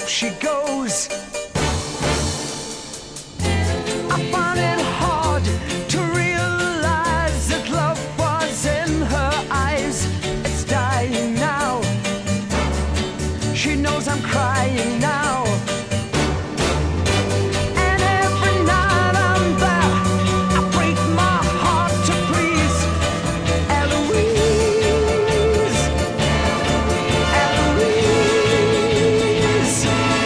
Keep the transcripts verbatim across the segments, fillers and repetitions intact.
she goes. I find it hard to realize that love was in her eyes. It's dying now. She knows I'm crying now. And every night I'm there, I break my heart to please Eloise. Eloise.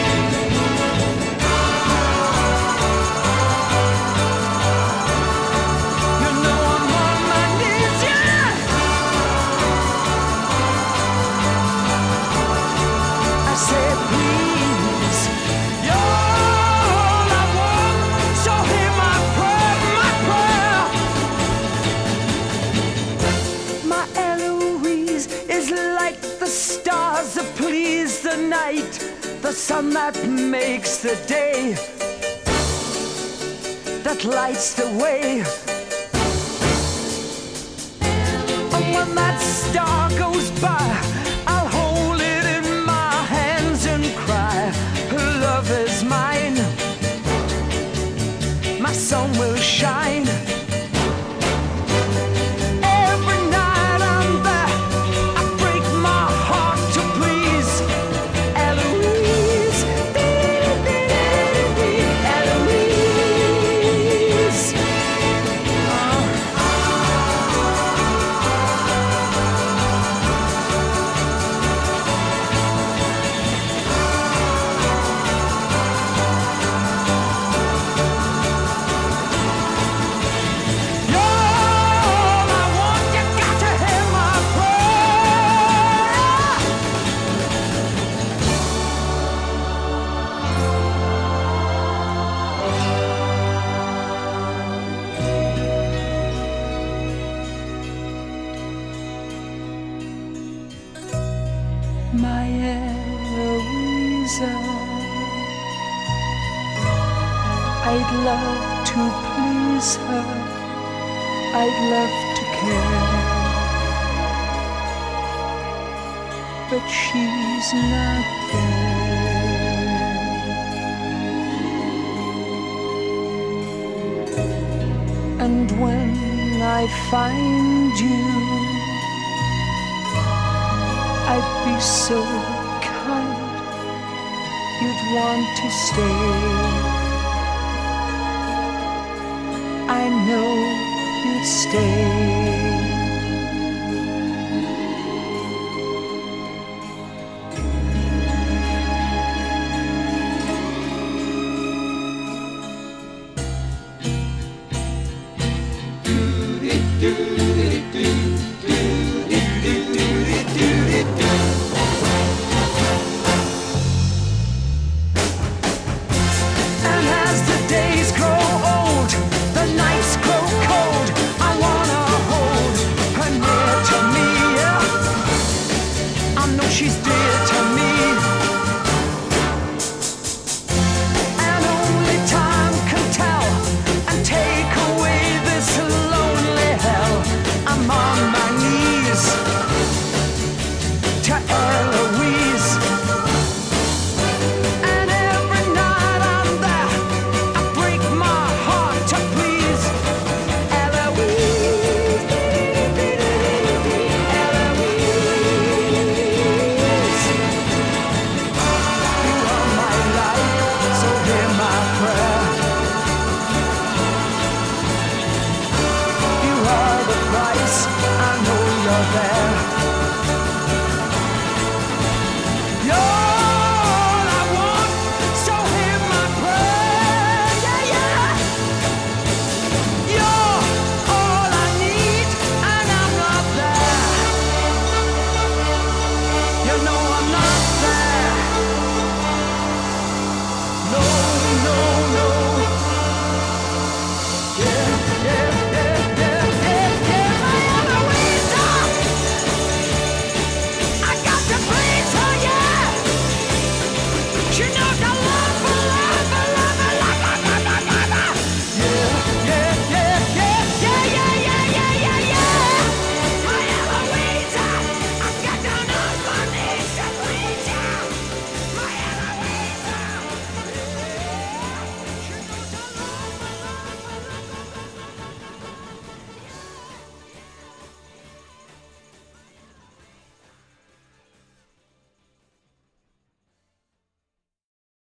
You know I'm on my knees, yeah. I said, please, you're all I want, so hear my prayer, my prayer. My Eloise is like the stars that please the night, the sun that makes the day, that lights the way. And when that star goes by, I'll hold it in my hands and cry, her love is mine, my sun will shine. Every night I'm there, I break my heart to please Eloise. Eloise. You're all I want, you got to hear my prayer. My Eloisa, I'd love to please her, I'd love to care, but she's not there. And when I find you, I'd be so kind, you'd want to stay. I know you'd stay.